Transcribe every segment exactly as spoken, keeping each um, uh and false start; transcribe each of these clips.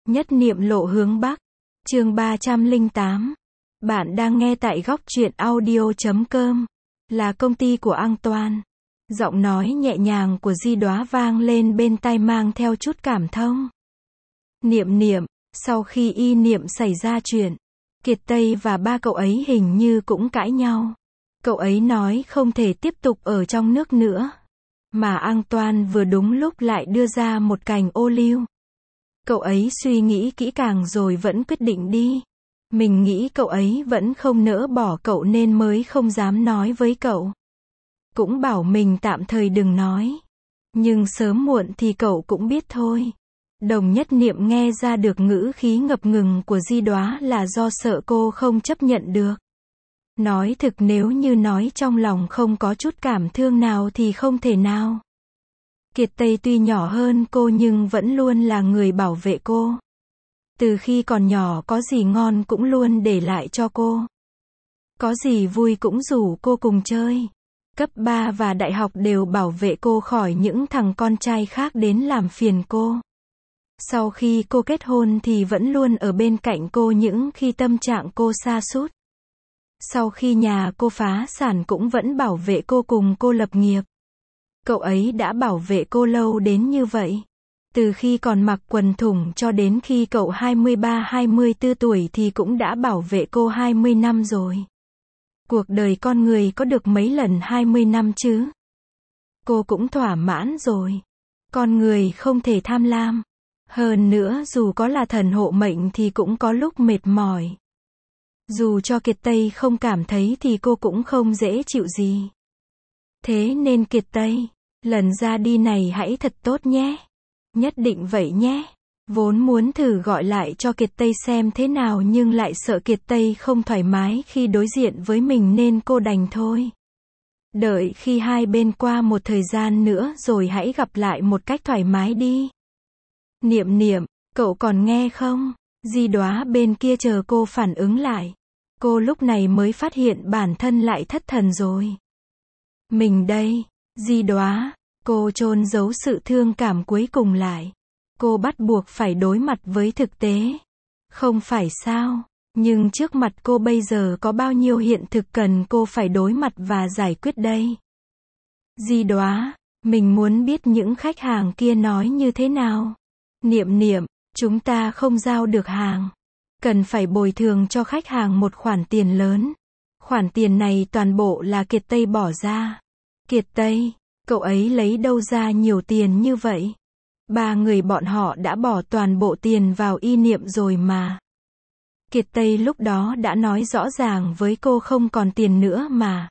Nhất niệm lộ hướng Bắc. Chương ba trăm lẻ tám. Bạn đang nghe tại góc truyện audio chấm com. Là công ty của Antoine. Giọng nói nhẹ nhàng của Di Đóa vang lên bên tai mang theo chút cảm thông. Niệm niệm, sau khi y niệm xảy ra chuyện, Kiệt Tây và ba cậu ấy hình như cũng cãi nhau. Cậu ấy nói không thể tiếp tục ở trong nước nữa. Mà Antoine vừa đúng lúc lại đưa ra một cành ô liu. Cậu ấy suy nghĩ kỹ càng rồi vẫn quyết định đi. Mình nghĩ cậu ấy vẫn không nỡ bỏ cậu nên mới không dám nói với cậu. Cũng bảo mình tạm thời đừng nói. Nhưng sớm muộn thì cậu cũng biết thôi. Đồng Nhất Niệm nghe ra được ngữ khí ngập ngừng của Di Đóa là do sợ cô không chấp nhận được. Nói thực nếu như nói trong lòng không có chút cảm thương nào thì không thể nào. Kiệt Tây tuy nhỏ hơn cô nhưng vẫn luôn là người bảo vệ cô. Từ khi còn nhỏ có gì ngon cũng luôn để lại cho cô. Có gì vui cũng rủ cô cùng chơi. Cấp ba và đại học đều bảo vệ cô khỏi những thằng con trai khác đến làm phiền cô. Sau khi cô kết hôn thì vẫn luôn ở bên cạnh cô những khi tâm trạng cô sa sút. Sau khi nhà cô phá sản cũng vẫn bảo vệ cô cùng cô lập nghiệp. Cậu ấy đã bảo vệ cô lâu đến như vậy. Từ khi còn mặc quần thủng cho đến khi cậu hai mươi ba hai mươi tư tuổi thì cũng đã bảo vệ cô hai mươi năm rồi. Cuộc đời con người có được mấy lần hai mươi năm chứ? Cô cũng thỏa mãn rồi. Con người không thể tham lam. Hơn nữa dù có là thần hộ mệnh thì cũng có lúc mệt mỏi. Dù cho Kiệt Tây không cảm thấy thì cô cũng không dễ chịu gì. Thế nên Kiệt Tây, lần ra đi này hãy thật tốt nhé. Nhất định vậy nhé. Vốn muốn thử gọi lại cho Kiệt Tây xem thế nào nhưng lại sợ Kiệt Tây không thoải mái khi đối diện với mình nên cô đành thôi. Đợi khi hai bên qua một thời gian nữa rồi hãy gặp lại một cách thoải mái đi. Niệm niệm, cậu còn nghe không? Di Đóa bên kia chờ cô phản ứng lại. Cô lúc này mới phát hiện bản thân lại thất thần rồi. Mình đây, Di Đóa, cô chôn giấu sự thương cảm cuối cùng lại. Cô bắt buộc phải đối mặt với thực tế. Không phải sao, nhưng trước mặt cô bây giờ có bao nhiêu hiện thực cần cô phải đối mặt và giải quyết đây. Di Đóa, mình muốn biết những khách hàng kia nói như thế nào. Niệm niệm, chúng ta không giao được hàng. Cần phải bồi thường cho khách hàng một khoản tiền lớn. Khoản tiền này toàn bộ là Kiệt Tây bỏ ra. Kiệt Tây, cậu ấy lấy đâu ra nhiều tiền như vậy? Ba người bọn họ đã bỏ toàn bộ tiền vào y niệm rồi mà. Kiệt Tây lúc đó đã nói rõ ràng với cô không còn tiền nữa mà.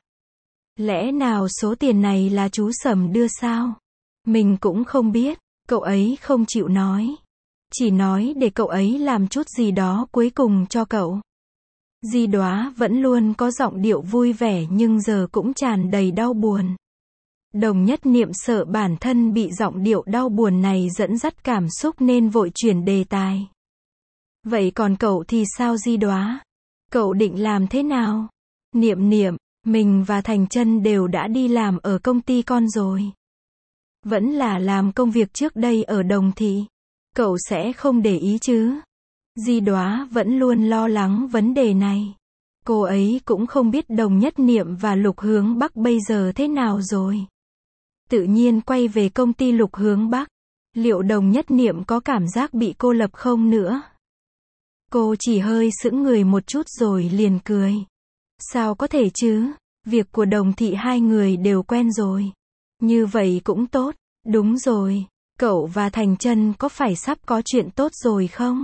Lẽ nào số tiền này là chú Sầm đưa sao? Mình cũng không biết, cậu ấy không chịu nói. Chỉ nói để cậu ấy làm chút gì đó cuối cùng cho cậu. Di Đóa vẫn luôn có giọng điệu vui vẻ nhưng giờ cũng tràn đầy đau buồn. Đồng Nhất Niệm sợ bản thân bị giọng điệu đau buồn này dẫn dắt cảm xúc nên vội chuyển đề tài. Vậy còn cậu thì sao Di Đóa? Cậu định làm thế nào? Niệm niệm, mình và Thành Chân đều đã đi làm ở công ty con rồi. Vẫn là làm công việc trước đây ở Đồng Thị. Cậu sẽ không để ý chứ? Di Đóa vẫn luôn lo lắng vấn đề này. Cô ấy cũng không biết Đồng Nhất Niệm và Lục Hướng Bắc bây giờ thế nào rồi. Tự nhiên quay về công ty Lục Hướng Bắc. Liệu Đồng Nhất Niệm có cảm giác bị cô lập không nữa? Cô chỉ hơi sững người một chút rồi liền cười. Sao có thể chứ? Việc của Đồng Thị hai người đều quen rồi. Như vậy cũng tốt. Đúng rồi. Cậu và Thành Chân có phải sắp có chuyện tốt rồi không?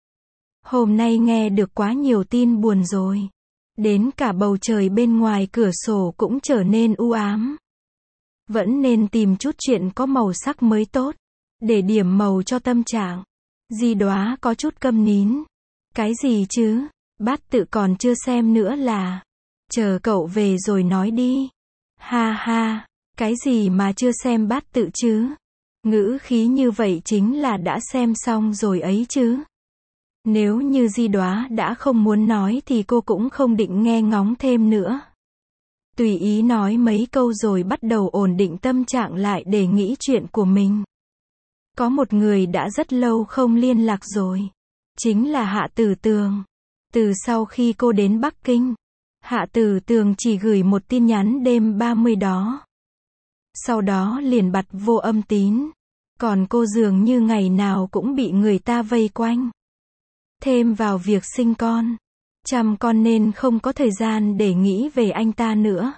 Hôm nay nghe được quá nhiều tin buồn rồi. Đến cả bầu trời bên ngoài cửa sổ cũng trở nên u ám. Vẫn nên tìm chút chuyện có màu sắc mới tốt. Để điểm màu cho tâm trạng. Di Đóa có chút câm nín. Cái gì chứ? Bát tự còn chưa xem nữa là. Chờ cậu về rồi nói đi. Ha ha, cái gì mà chưa xem bát tự chứ? Ngữ khí như vậy chính là đã xem xong rồi ấy chứ. Nếu như Di Đóa đã không muốn nói thì cô cũng không định nghe ngóng thêm nữa. Tùy ý nói mấy câu rồi bắt đầu ổn định tâm trạng lại để nghĩ chuyện của mình. Có một người đã rất lâu không liên lạc rồi. chính là Hạ Tử Tường. Từ sau khi cô đến Bắc Kinh, Hạ Tử Tường chỉ gửi một tin nhắn đêm ba mươi đó. Sau đó liền bặt vô âm tín. Còn cô dường như ngày nào cũng bị người ta vây quanh. Thêm vào việc sinh con, chăm con nên không có thời gian để nghĩ về anh ta nữa.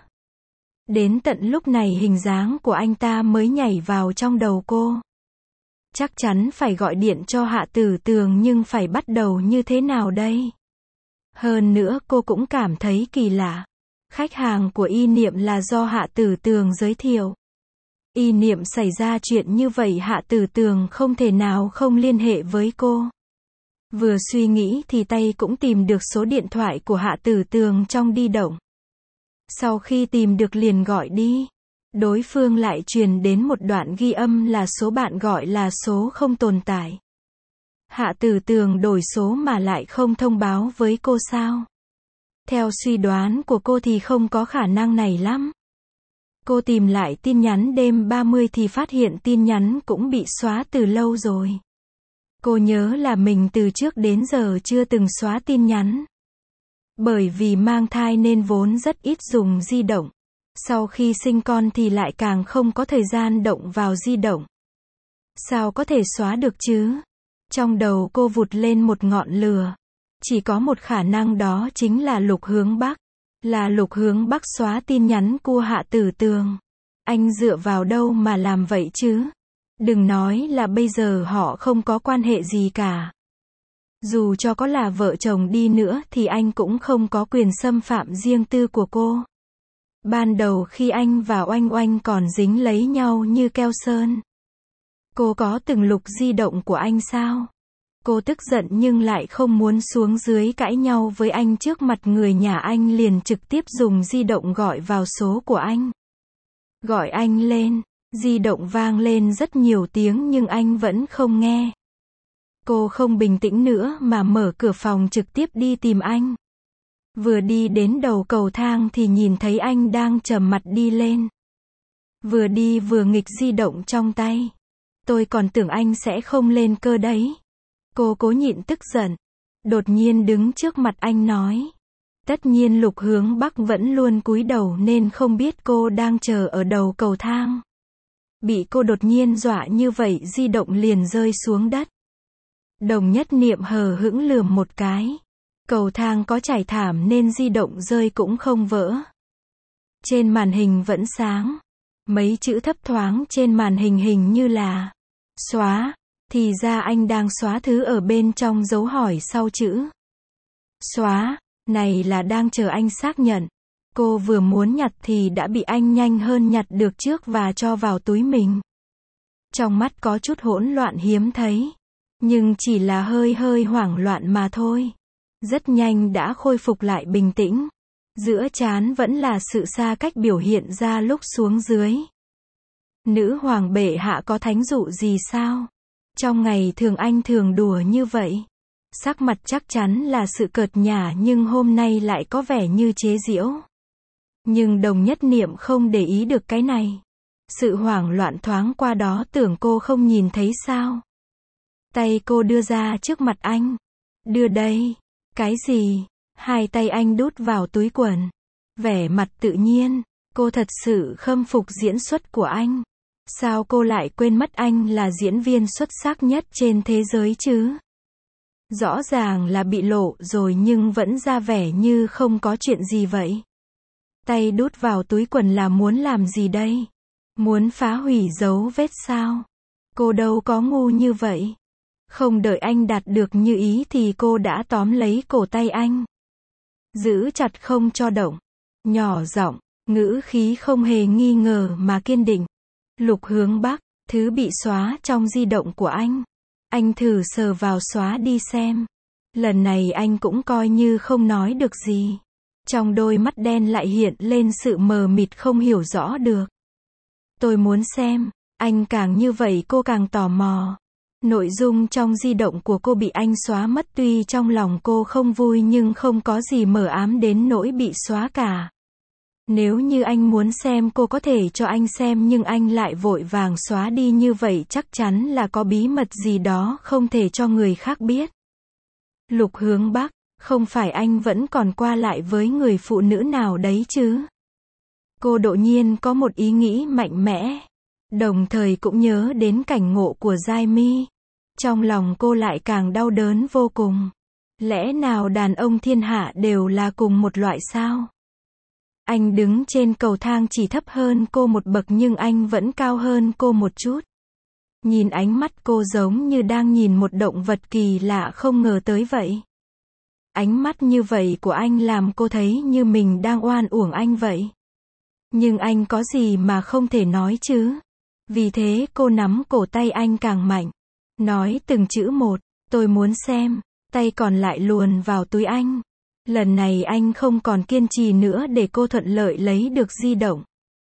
Đến tận lúc này hình dáng của anh ta mới nhảy vào trong đầu cô. Chắc chắn phải gọi điện cho Hạ Tử Tường, nhưng phải bắt đầu như thế nào đây? Hơn nữa cô cũng cảm thấy kỳ lạ. Khách hàng của Y Niệm là do Hạ Tử Tường giới thiệu. Y Niệm xảy ra chuyện như vậy Hạ Tử Tường không thể nào không liên hệ với cô. Vừa suy nghĩ thì tay cũng tìm được số điện thoại của Hạ Tử Tường trong di động. Sau khi tìm được liền gọi đi. Đối phương lại truyền đến một đoạn ghi âm là số bạn gọi là số không tồn tại. Hạ Tử Tường đổi số mà lại không thông báo với cô sao? Theo suy đoán của cô thì không có khả năng này lắm. Cô tìm lại tin nhắn đêm ba mươi thì phát hiện tin nhắn cũng bị xóa từ lâu rồi. Cô nhớ là mình từ trước đến giờ chưa từng xóa tin nhắn. Bởi vì mang thai nên vốn rất ít dùng di động. Sau khi sinh con thì lại càng không có thời gian động vào di động. Sao có thể xóa được chứ? Trong đầu cô vụt lên một ngọn lửa. Chỉ có một khả năng, đó chính là Lục Hướng Bắc. Là Lục Hướng Bắc xóa tin nhắn của Hạ Tử Tường. Anh dựa vào đâu mà làm vậy chứ? Đừng nói là bây giờ họ không có quan hệ gì cả. Dù cho có là vợ chồng đi nữa thì anh cũng không có quyền xâm phạm riêng tư của cô. Ban đầu khi anh và Oanh Oanh còn dính lấy nhau như keo sơn, cô có từng lục di động của anh sao? Cô tức giận nhưng lại không muốn xuống dưới cãi nhau với anh trước mặt người nhà anh, liền trực tiếp dùng di động gọi vào số của anh. Gọi anh lên, di động vang lên rất nhiều tiếng nhưng anh vẫn không nghe. Cô không bình tĩnh nữa mà mở cửa phòng trực tiếp đi tìm anh. Vừa đi đến đầu cầu thang thì nhìn thấy anh đang trầm mặt đi lên. Vừa đi vừa nghịch di động trong tay. Tôi còn tưởng anh sẽ không lên cơ đấy. Cô cố nhịn tức giận. Đột nhiên đứng trước mặt anh nói. Tất nhiên Lục Hướng Bắc vẫn luôn cúi đầu nên không biết cô đang chờ ở đầu cầu thang. Bị cô đột nhiên dọa như vậy, di động liền rơi xuống đất. Đồng Nhất Niệm hờ hững lườm một cái. Cầu thang có trải thảm nên di động rơi cũng không vỡ. Trên màn hình vẫn sáng. Mấy chữ thấp thoáng trên màn hình hình như là xóa. Thì ra anh đang xóa thứ ở bên trong dấu hỏi sau chữ xóa. Này là đang chờ anh xác nhận. Cô vừa muốn nhặt thì đã bị anh nhanh hơn nhặt được trước và cho vào túi mình. Trong mắt có chút hỗn loạn hiếm thấy. Nhưng chỉ là hơi hơi hoảng loạn mà thôi. Rất nhanh đã khôi phục lại bình tĩnh. Giữa trán vẫn là sự xa cách biểu hiện ra lúc xuống dưới. Nữ hoàng bệ hạ có thánh dụ gì sao? Trong ngày thường anh thường đùa như vậy. Sắc mặt chắc chắn là sự cợt nhả nhưng hôm nay lại có vẻ như chế giễu. Nhưng Đồng Nhất Niệm không để ý được cái này. Sự hoảng loạn thoáng qua đó, tưởng cô không nhìn thấy sao? Tay cô đưa ra trước mặt anh. Đưa đây. Cái gì? Hai tay anh đút vào túi quần. Vẻ mặt tự nhiên. Cô thật sự khâm phục diễn xuất của anh. Sao cô lại quên mất anh là diễn viên xuất sắc nhất trên thế giới chứ? Rõ ràng là bị lộ rồi nhưng vẫn ra vẻ như không có chuyện gì vậy. Tay đút vào túi quần là muốn làm gì đây? Muốn phá hủy dấu vết sao? Cô đâu có ngu như vậy. Không đợi anh đạt được như ý thì cô đã tóm lấy cổ tay anh. Giữ chặt không cho động. Nhỏ giọng, ngữ khí không hề nghi ngờ mà kiên định. Lục Hướng Bắc, thứ bị xóa trong di động của anh. Anh thử sờ vào xóa đi xem. Lần này anh cũng coi như không nói được gì. Trong đôi mắt đen lại hiện lên sự mờ mịt không hiểu rõ được. Tôi muốn xem. Anh càng như vậy cô càng tò mò. Nội dung trong di động của cô bị anh xóa mất, tuy trong lòng cô không vui nhưng không có gì mờ ám đến nỗi bị xóa cả. Nếu như anh muốn xem cô có thể cho anh xem nhưng anh lại vội vàng xóa đi như vậy, chắc chắn là có bí mật gì đó không thể cho người khác biết. Lục Hướng Bắc, không phải anh vẫn còn qua lại với người phụ nữ nào đấy chứ? Cô đột nhiên có một ý nghĩ mạnh mẽ. Đồng thời cũng nhớ đến cảnh ngộ của Giai Mi. Trong lòng cô lại càng đau đớn vô cùng. Lẽ nào đàn ông thiên hạ đều là cùng một loại sao? Anh đứng trên cầu thang chỉ thấp hơn cô một bậc nhưng anh vẫn cao hơn cô một chút. Nhìn ánh mắt cô giống như đang nhìn một động vật kỳ lạ không ngờ tới vậy. Ánh mắt như vậy của anh làm cô thấy như mình đang oan uổng anh vậy. Nhưng anh có gì mà không thể nói chứ? Vì thế cô nắm cổ tay anh càng mạnh. Nói từng chữ một, tôi muốn xem. Tay còn lại luồn vào túi anh. Lần này anh không còn kiên trì nữa để cô thuận lợi lấy được di động.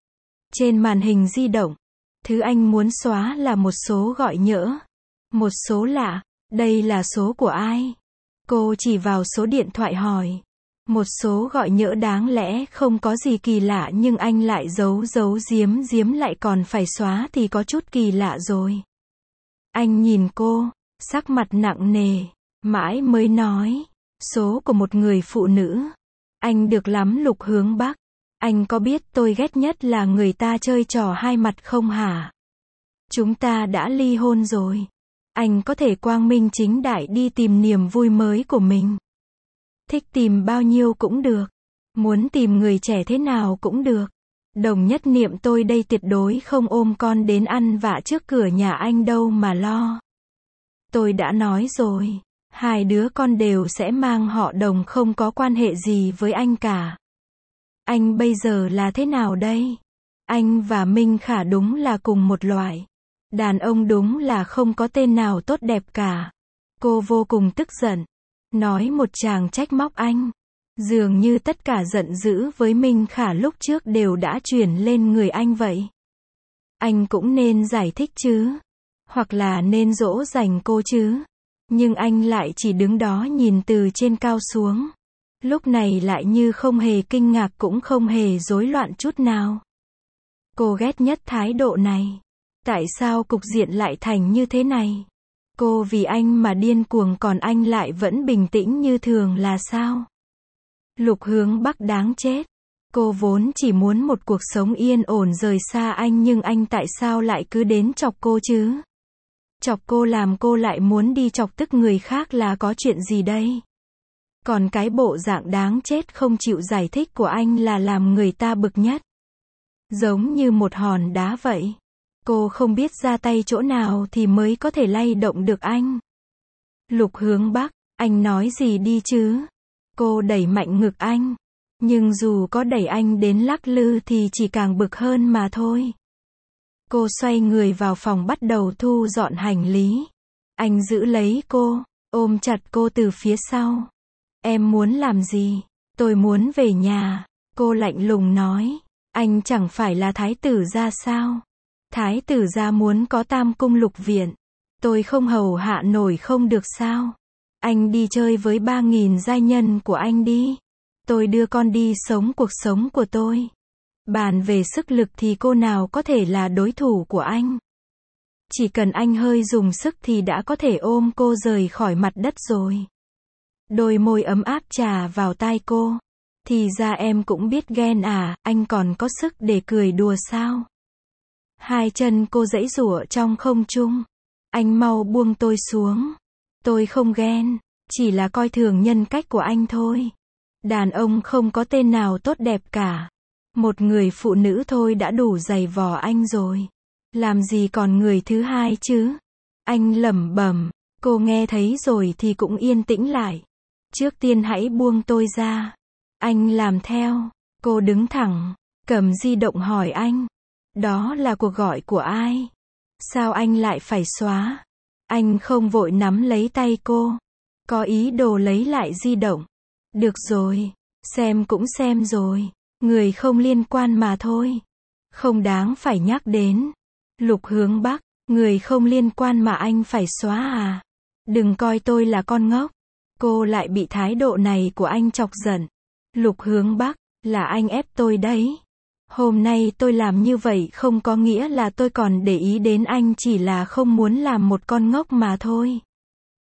Trên màn hình di động, thứ anh muốn xóa là một số gọi nhỡ. Một số lạ, đây là số của ai? Cô chỉ vào số điện thoại hỏi. Một số gọi nhỡ đáng lẽ không có gì kỳ lạ nhưng anh lại giấu giấu giếm giếm lại còn phải xóa thì có chút kỳ lạ rồi. Anh nhìn cô, sắc mặt nặng nề, mãi mới nói. Số của một người phụ nữ. Anh được lắm Lục Hướng Bắc. Anh có biết tôi ghét nhất là người ta chơi trò hai mặt không hả? Chúng ta đã ly hôn rồi. Anh có thể quang minh chính đại đi tìm niềm vui mới của mình. Thích tìm bao nhiêu cũng được. Muốn tìm người trẻ thế nào cũng được. Đồng nhất niệm tôi đây tuyệt đối không ôm con đến ăn vạ trước cửa nhà anh đâu mà lo. Tôi đã nói rồi. Hai đứa con đều sẽ mang họ Đồng không có quan hệ gì với anh cả. Anh bây giờ là thế nào đây? Anh và Minh Khả đúng là cùng một loại. Đàn ông đúng là không có tên nào tốt đẹp cả. Cô vô cùng tức giận. Nói một tràng trách móc anh. Dường như tất cả giận dữ với Minh Khả lúc trước đều đã chuyển lên người anh vậy. Anh cũng nên giải thích chứ. Hoặc là nên dỗ dành cô chứ. Nhưng anh lại chỉ đứng đó nhìn từ trên cao xuống. Lúc này lại như không hề kinh ngạc cũng không hề rối loạn chút nào. Cô ghét nhất thái độ này. Tại sao cục diện lại thành như thế này? Cô vì anh mà điên cuồng còn anh lại vẫn bình tĩnh như thường là sao? Lục Hướng Bắc đáng chết. Cô vốn chỉ muốn một cuộc sống yên ổn rời xa anh nhưng anh tại sao lại cứ đến chọc cô chứ? Chọc cô làm cô lại muốn đi chọc tức người khác là có chuyện gì đây? Còn cái bộ dạng đáng chết không chịu giải thích của anh là làm người ta bực nhất. Giống như một hòn đá vậy. Cô không biết ra tay chỗ nào thì mới có thể lay động được anh. Lục Hướng Bắc, anh nói gì đi chứ? Cô đẩy mạnh ngực anh. Nhưng dù có đẩy anh đến lắc lư thì chỉ càng bực hơn mà thôi. Cô xoay người vào phòng bắt đầu thu dọn hành lý. Anh giữ lấy cô, ôm chặt cô từ phía sau. Em muốn làm gì? Tôi muốn về nhà. Cô lạnh lùng nói. Anh chẳng phải là thái tử gia sao? Thái tử gia muốn có tam cung lục viện. Tôi không hầu hạ nổi không được sao? Anh đi chơi với ba nghìn giai nhân của anh đi. Tôi đưa con đi sống cuộc sống của tôi. Bàn về sức lực thì cô nào có thể là đối thủ của anh. Chỉ cần anh hơi dùng sức thì đã có thể ôm cô rời khỏi mặt đất rồi. Đôi môi ấm áp chà vào tai cô. Thì ra em cũng biết ghen à, anh còn có sức để cười đùa sao? Hai chân cô giãy giụa trong không trung. Anh mau buông tôi xuống. Tôi không ghen, chỉ là coi thường nhân cách của anh thôi. Đàn ông không có tên nào tốt đẹp cả. Một người phụ nữ thôi đã đủ dày vò anh rồi. Làm gì còn người thứ hai chứ? Anh lẩm bẩm, cô nghe thấy rồi thì cũng yên tĩnh lại. Trước tiên hãy buông tôi ra. Anh làm theo. Cô đứng thẳng, cầm di động hỏi anh. Đó là cuộc gọi của ai? Sao anh lại phải xóa? Anh không vội nắm lấy tay cô. Có ý đồ lấy lại di động. Được rồi, xem cũng xem rồi. Người không liên quan mà thôi. Không đáng phải nhắc đến. Lục Hướng Bắc, người không liên quan mà anh phải xóa à? Đừng coi tôi là con ngốc. Cô lại bị thái độ này của anh chọc giận. Lục Hướng Bắc, là anh ép tôi đấy. Hôm nay tôi làm như vậy không có nghĩa là tôi còn để ý đến anh, chỉ là không muốn làm một con ngốc mà thôi.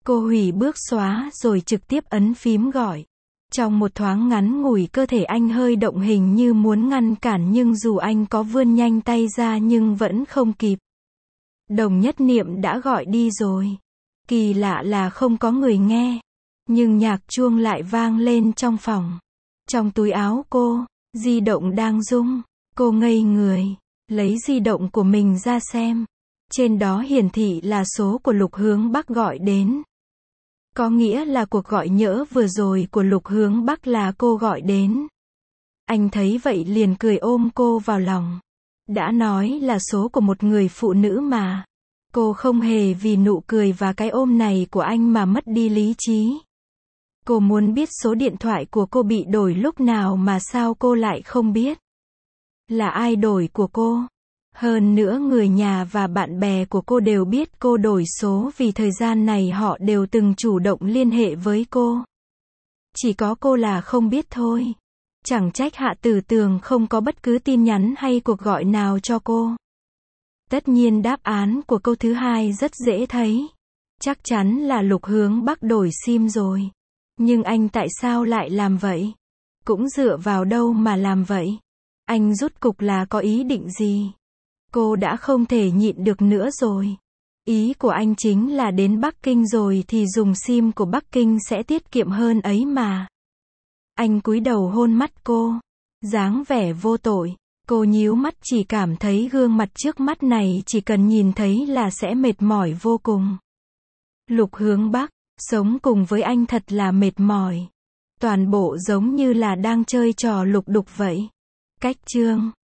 Cô hủy bước xóa rồi trực tiếp ấn phím gọi. Trong một thoáng ngắn ngủi cơ thể anh hơi động hình như muốn ngăn cản nhưng dù anh có vươn nhanh tay ra nhưng vẫn không kịp. Đồng Nhất Niệm đã gọi đi rồi. Kỳ lạ là không có người nghe. Nhưng nhạc chuông lại vang lên trong phòng. Trong túi áo cô, di động đang rung. Cô ngây người, lấy di động của mình ra xem. Trên đó hiển thị là số của Lục Hướng Bắc gọi đến. Có nghĩa là cuộc gọi nhỡ vừa rồi của Lục Hướng Bắc là cô gọi đến. Anh thấy vậy liền cười ôm cô vào lòng. Đã nói là số của một người phụ nữ mà. Cô không hề vì nụ cười và cái ôm này của anh mà mất đi lý trí. Cô muốn biết số điện thoại của cô bị đổi lúc nào mà sao cô lại không biết. Là ai đổi của cô? Hơn nữa người nhà và bạn bè của cô đều biết cô đổi số vì thời gian này họ đều từng chủ động liên hệ với cô. Chỉ có cô là không biết thôi. Chẳng trách Hạ Tử Tường không có bất cứ tin nhắn hay cuộc gọi nào cho cô. Tất nhiên đáp án của câu thứ hai rất dễ thấy. Chắc chắn là Lục Hướng Bắc đổi sim rồi. Nhưng anh tại sao lại làm vậy? Cũng dựa vào đâu mà làm vậy? Anh rút cục là có ý định gì? Cô đã không thể nhịn được nữa rồi. Ý của anh chính là đến Bắc Kinh rồi thì dùng sim của Bắc Kinh sẽ tiết kiệm hơn ấy mà. Anh cúi đầu hôn mắt cô. Dáng vẻ vô tội. Cô nhíu mắt chỉ cảm thấy gương mặt trước mắt này chỉ cần nhìn thấy là sẽ mệt mỏi vô cùng. Lục Hướng Bắc, sống cùng với anh thật là mệt mỏi. Toàn bộ giống như là đang chơi trò lục đục vậy. Cách chương